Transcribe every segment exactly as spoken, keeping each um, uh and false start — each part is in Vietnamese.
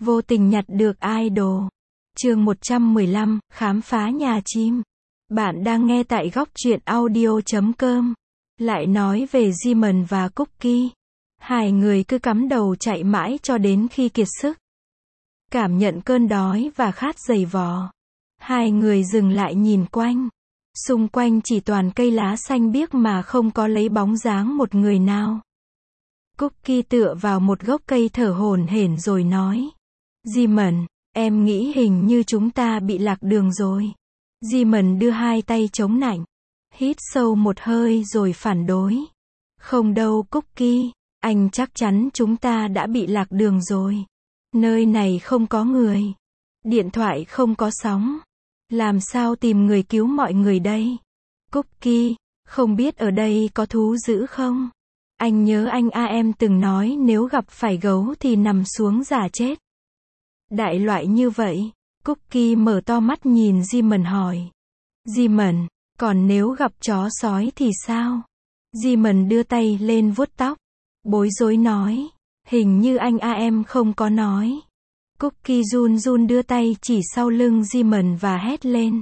Vô tình nhặt được idol. Chương một trăm mười lăm, khám phá nhà chim. Bạn đang nghe tại góc truyện audio chấm com. Lại nói về Jimon và Cookie. Hai người cứ cắm đầu chạy mãi cho đến khi kiệt sức. Cảm nhận cơn đói và khát dày vò. Hai người dừng lại nhìn quanh. Xung quanh chỉ toàn cây lá xanh biếc mà không có lấy bóng dáng một người nào. Cookie tựa vào một gốc cây thở hổn hển rồi nói. Jimon, em nghĩ hình như chúng ta bị lạc đường rồi. Jimon đưa hai tay chống nạnh. Hít sâu một hơi rồi phản đối. Không đâu Cookie, anh chắc chắn chúng ta đã bị lạc đường rồi. Nơi này không có người. Điện thoại không có sóng. Làm sao tìm người cứu mọi người đây? Cookie, không biết ở đây có thú dữ không? Anh nhớ anh a em từng nói nếu gặp phải gấu thì nằm xuống giả chết. Đại loại như vậy. Cookie mở to mắt nhìn Jimon hỏi. Jimon, còn nếu gặp chó sói thì sao? Jimon đưa tay lên vuốt tóc. Bối rối nói. Hình như anh a em không có nói. Cookie run run đưa tay chỉ sau lưng Jimon và hét lên.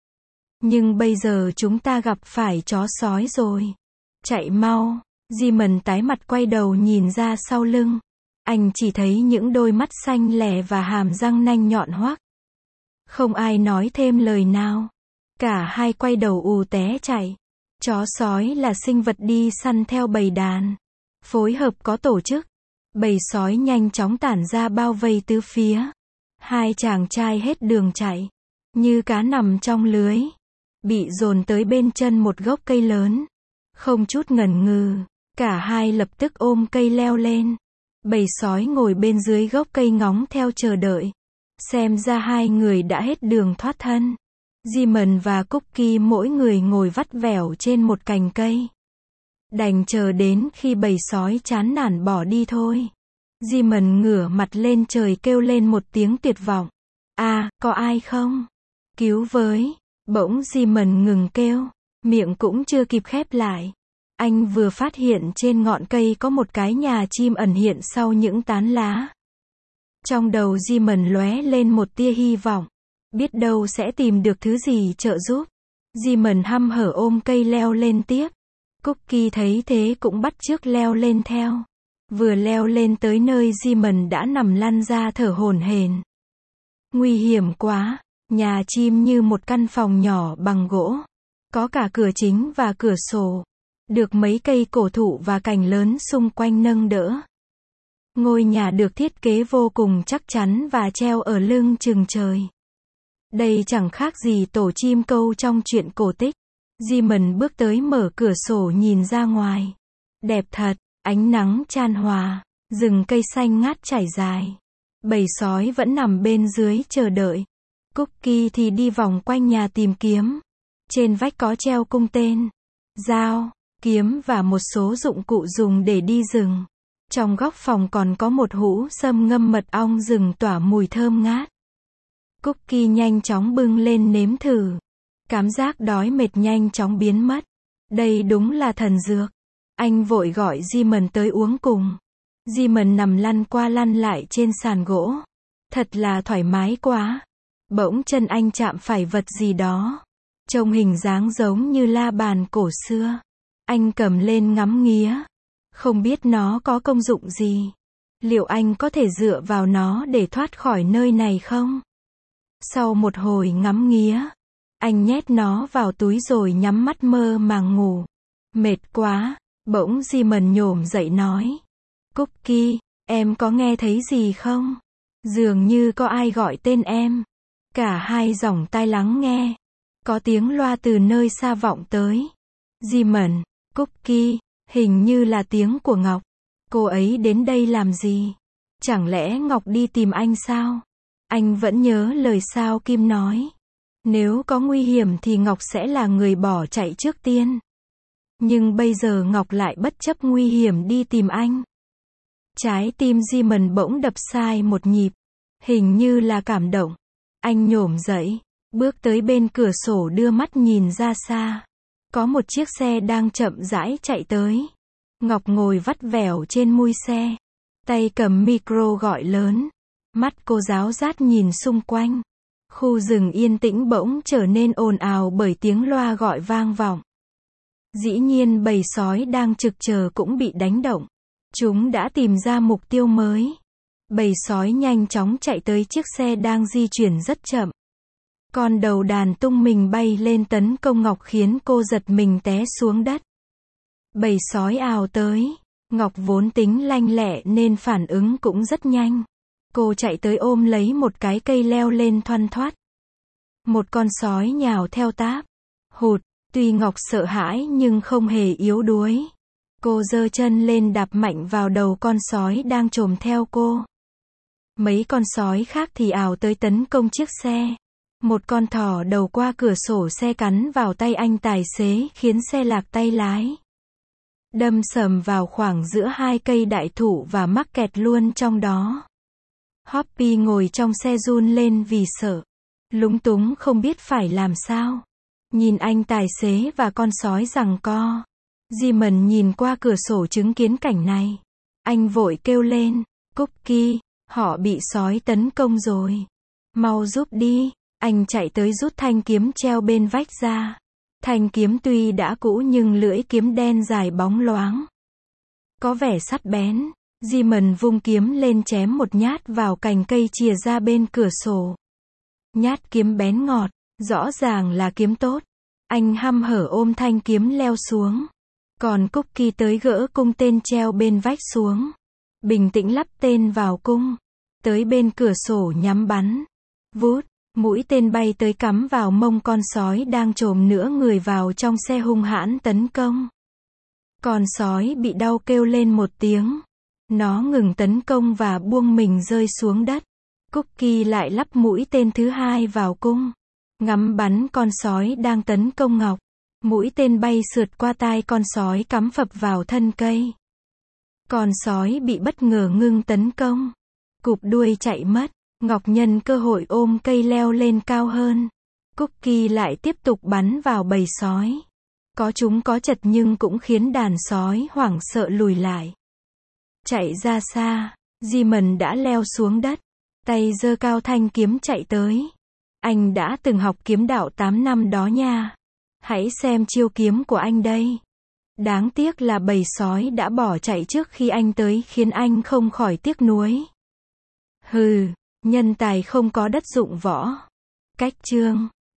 Nhưng bây giờ chúng ta gặp phải chó sói rồi. Chạy mau. Jimon tái mặt quay đầu nhìn ra sau lưng. Anh chỉ thấy những đôi mắt xanh lè và hàm răng nanh nhọn hoắt. Không ai nói thêm lời nào. Cả hai quay đầu ù té chạy. Chó sói là sinh vật đi săn theo bầy đàn. Phối hợp có tổ chức. Bầy sói nhanh chóng tản ra bao vây tứ phía. Hai chàng trai hết đường chạy. Như cá nằm trong lưới. Bị dồn tới bên chân một gốc cây lớn. Không chút ngần ngừ. Cả hai lập tức ôm cây leo lên. Bầy sói ngồi bên dưới gốc cây ngóng theo chờ đợi. Xem ra hai người đã hết đường thoát thân. Jimon và Cookie mỗi người ngồi vắt vẻo trên một cành cây. Đành chờ đến khi bầy sói chán nản bỏ đi thôi. Jimon ngửa mặt lên trời kêu lên một tiếng tuyệt vọng. À, có ai không? Cứu với. Bỗng Jimon ngừng kêu. Miệng cũng chưa kịp khép lại. Anh vừa phát hiện trên ngọn cây có một cái nhà chim ẩn hiện sau những tán lá. Trong đầu Jimon lóe lên một tia hy vọng. Biết đâu sẽ tìm được thứ gì trợ giúp. Jimon hăm hở ôm cây leo lên tiếp. Cookie thấy thế cũng bắt chước leo lên theo. Vừa leo lên tới nơi Jimon đã nằm lăn ra thở hổn hển. Nguy hiểm quá. Nhà chim như một căn phòng nhỏ bằng gỗ. Có cả cửa chính và cửa sổ. Được mấy cây cổ thụ và cành lớn xung quanh nâng đỡ. Ngôi nhà được thiết kế vô cùng chắc chắn và treo ở lưng chừng trời. Đây chẳng khác gì tổ chim câu trong truyện cổ tích. Jimon bước tới mở cửa sổ nhìn ra ngoài. Đẹp thật, ánh nắng chan hòa, rừng cây xanh ngát trải dài. Bầy sói vẫn nằm bên dưới chờ đợi. Cookie thì đi vòng quanh nhà tìm kiếm. Trên vách có treo cung tên, dao, kiếm và một số dụng cụ dùng để đi rừng. Trong góc phòng còn có một hũ sâm ngâm mật ong rừng tỏa mùi thơm ngát. Cookie nhanh chóng bưng lên nếm thử. Cảm giác đói mệt nhanh chóng biến mất. Đây đúng là thần dược. Anh vội gọi Jimon tới uống cùng. Jimon nằm lăn qua lăn lại trên sàn gỗ. Thật là thoải mái quá. Bỗng chân anh chạm phải vật gì đó. Trông hình dáng giống như la bàn cổ xưa. Anh cầm lên ngắm nghía. Không biết nó có công dụng gì. Liệu anh có thể dựa vào nó để thoát khỏi nơi này không? Sau một hồi ngắm nghía, anh nhét nó vào túi rồi nhắm mắt mơ màng ngủ. Mệt quá. Bỗng Jimon nhổm dậy nói. Cookie, em có nghe thấy gì không? Dường như có ai gọi tên em. Cả hai dòng tai lắng nghe. Có tiếng loa từ nơi xa vọng tới. Jimon, Cookie, hình như là tiếng của Ngọc. Cô ấy đến đây làm gì? Chẳng lẽ Ngọc đi tìm anh sao? Anh vẫn nhớ lời Sao Kim nói. Nếu có nguy hiểm thì Ngọc sẽ là người bỏ chạy trước tiên. Nhưng bây giờ Ngọc lại bất chấp nguy hiểm đi tìm anh. Trái tim Jimon bỗng đập sai một nhịp. Hình như là cảm động. Anh nhổm dậy, bước tới bên cửa sổ đưa mắt nhìn ra xa. Có một chiếc xe đang chậm rãi chạy tới. Ngọc ngồi vắt vẻo trên mui xe. Tay cầm micro gọi lớn. Mắt cô giáo rát nhìn xung quanh. Khu rừng yên tĩnh bỗng trở nên ồn ào bởi tiếng loa gọi vang vọng. Dĩ nhiên bầy sói đang trực chờ cũng bị đánh động. Chúng đã tìm ra mục tiêu mới. Bầy sói nhanh chóng chạy tới chiếc xe đang di chuyển rất chậm. Con đầu đàn tung mình bay lên tấn công Ngọc khiến cô giật mình té xuống đất. Bầy sói ào tới. Ngọc vốn tính lanh lẹ nên phản ứng cũng rất nhanh. Cô chạy tới ôm lấy một cái cây leo lên thoăn thoắt. Một con sói nhào theo táp. Hụt, tuy Ngọc sợ hãi nhưng không hề yếu đuối. Cô giơ chân lên đạp mạnh vào đầu con sói đang chồm theo cô. Mấy con sói khác thì ào tới tấn công chiếc xe. Một con thỏ đầu qua cửa sổ xe cắn vào tay anh tài xế khiến xe lạc tay lái. Đâm sầm vào khoảng giữa hai cây đại thụ và mắc kẹt luôn trong đó. Hoppy ngồi trong xe run lên vì sợ. Lúng túng không biết phải làm sao. Nhìn anh tài xế và con sói giằng co. Simon nhìn qua cửa sổ chứng kiến cảnh này. Anh vội kêu lên, Cookie, họ bị sói tấn công rồi. Mau giúp đi. Anh chạy tới rút thanh kiếm treo bên vách ra. Thanh kiếm tuy đã cũ nhưng lưỡi kiếm đen dài bóng loáng. Có vẻ sắc bén. Simon vung kiếm lên chém một nhát vào cành cây chìa ra bên cửa sổ. Nhát kiếm bén ngọt, rõ ràng là kiếm tốt. Anh hăm hở ôm thanh kiếm leo xuống. Còn Cookie tới gỡ cung tên treo bên vách xuống. Bình tĩnh lắp tên vào cung. Tới bên cửa sổ nhắm bắn. Vút, mũi tên bay tới cắm vào mông con sói đang chồm nửa người vào trong xe hung hãn tấn công. Con sói bị đau kêu lên một tiếng. Nó ngừng tấn công và buông mình rơi xuống đất. Cookie lại lắp mũi tên thứ hai vào cung. Ngắm bắn con sói đang tấn công Ngọc. Mũi tên bay sượt qua tai con sói cắm phập vào thân cây. Con sói bị bất ngờ ngưng tấn công. Cụp đuôi chạy mất. Ngọc nhân cơ hội ôm cây leo lên cao hơn. Cookie lại tiếp tục bắn vào bầy sói. Có chúng có chật nhưng cũng khiến đàn sói hoảng sợ lùi lại. Chạy ra xa, Simon đã leo xuống đất. Tay giơ cao thanh kiếm chạy tới. Anh đã từng học kiếm đạo tám năm đó nha. Hãy xem chiêu kiếm của anh đây. Đáng tiếc là bầy sói đã bỏ chạy trước khi anh tới khiến anh không khỏi tiếc nuối. Hừ, nhân tài không có đất dụng võ. Cách chương